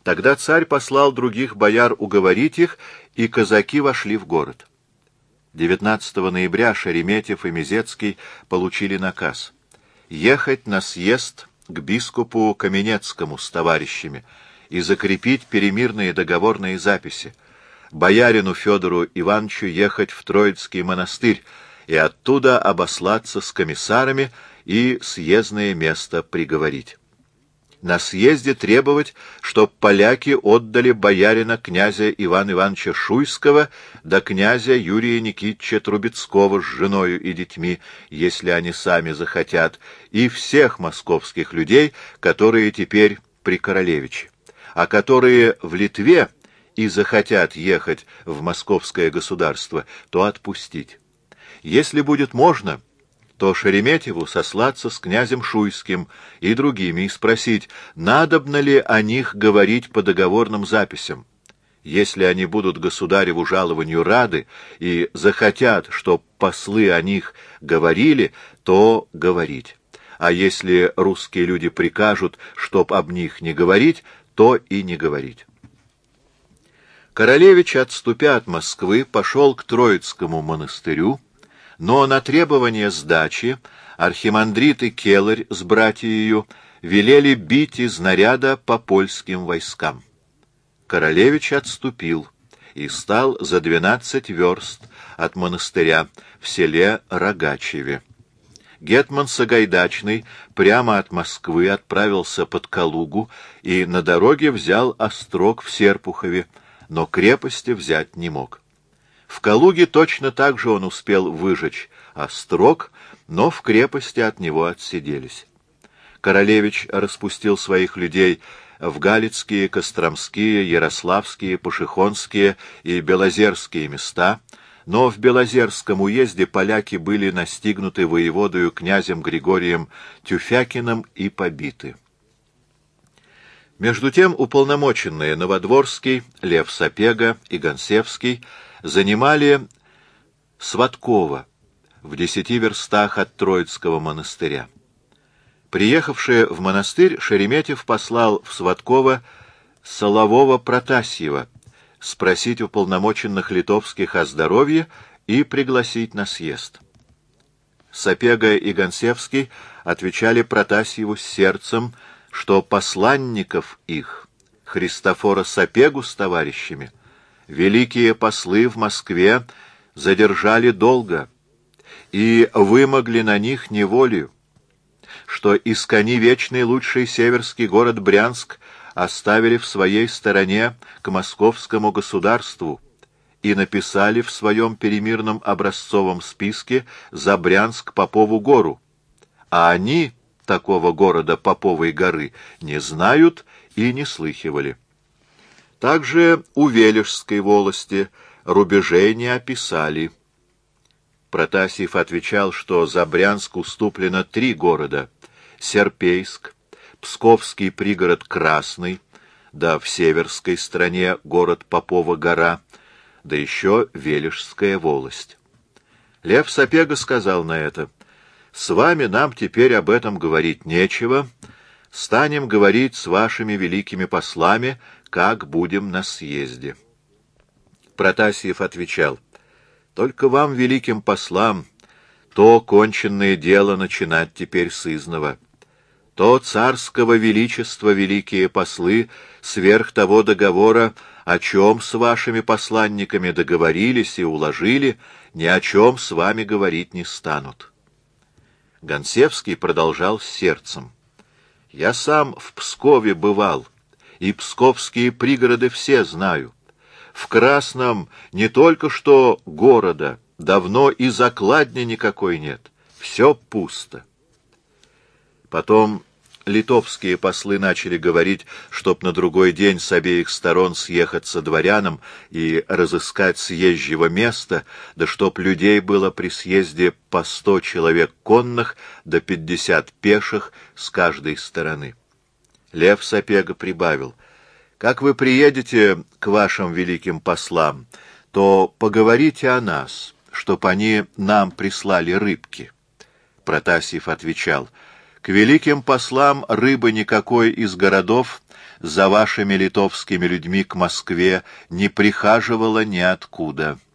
Тогда царь послал других бояр уговорить их, и казаки вошли в город. 19 ноября Шереметьев и Мезецкий получили наказ ехать на съезд к бискупу Каменецкому с товарищами и закрепить перемирные договорные записи, боярину Федору Ивановичу ехать в Троицкий монастырь и оттуда обослаться с комиссарами и съездное место приговорить. На съезде требовать, чтоб поляки отдали боярина князя Ивана Ивановича Шуйского да князя Юрия Никитича Трубецкого с женою и детьми, если они сами захотят, и всех московских людей, которые теперь при королевиче, а которые в Литве и захотят ехать в московское государство, то отпустить. Если будет можно, то Шереметьеву сослаться с князем Шуйским и другими и спросить, надобно ли о них говорить по договорным записям. Если они будут государеву жалованию рады и захотят, чтоб послы о них говорили, то говорить. А если русские люди прикажут, чтоб об них не говорить, то и не говорить. Королевич, отступя от Москвы, пошел к Троицкому монастырю, но на требование сдачи архимандрит и келарь с братьею велели бить из наряда по польским войскам. Королевич отступил и стал за 12 верст от монастыря в селе Рогачеве. Гетман Сагайдачный прямо от Москвы отправился под Калугу и на дороге взял острог в Серпухове, но крепости взять не мог. В Калуге точно так же он успел выжечь острог, но в крепости от него отсиделись. Королевич распустил своих людей в Галицкие, Костромские, Ярославские, Пашихонские и Белозерские места, но в Белозерском уезде поляки были настигнуты воеводою князем Григорием Тюфякиным и побиты. Между тем уполномоченные Новодворский, Лев Сапега и Гонсевский занимали Сваткова в 10 верстах от Троицкого монастыря. Приехавший в монастырь, Шереметьев послал в Сваткова Солового Протасьева спросить уполномоченных литовских о здоровье и пригласить на съезд. Сапега и Гонсевский отвечали Протасьеву с сердцем, что посланников их, Христофора Сапегу с товарищами, великие послы в Москве задержали долго и вымогли на них неволю, что искони вечный лучший северский город Брянск оставили в своей стороне к московскому государству и написали в своем перемирном образцовом списке за Брянск Попову гору, а они такого города Поповой горы не знают и не слыхивали. Также у Вележской волости рубежей не описали. Протасьев отвечал, что за Брянск уступлено 3 города — Серпейск, Псковский пригород Красный, да в северской стороне город Попова гора, да еще Вележская волость. Лев Сапега сказал на это: «С вами нам теперь об этом говорить нечего, станем говорить с вашими великими послами, как будем на съезде». Протасьев отвечал: «Только вам, великим послам, то конченное дело начинать теперь сызнова. То царского величества великие послы сверх того договора, о чем с вашими посланниками договорились и уложили, ни о чем с вами говорить не станут». Гонсевский продолжал с сердцем: «Я сам в Пскове бывал, и псковские пригороды все знаю. В Красном не только что города, давно и закладни никакой нет, все пусто». Потом литовские послы начали говорить, чтоб на другой день с обеих сторон съехаться дворянам и разыскать съезжего места, да чтоб людей было при съезде по 100 человек конных, да 50 пеших с каждой стороны. Лев Сапега прибавил: «Как вы приедете к вашим великим послам, то поговорите о нас, чтоб они нам прислали рыбки». Протасьев отвечал: «К великим послам рыбы никакой из городов за вашими литовскими людьми к Москве не прихаживала ниоткуда.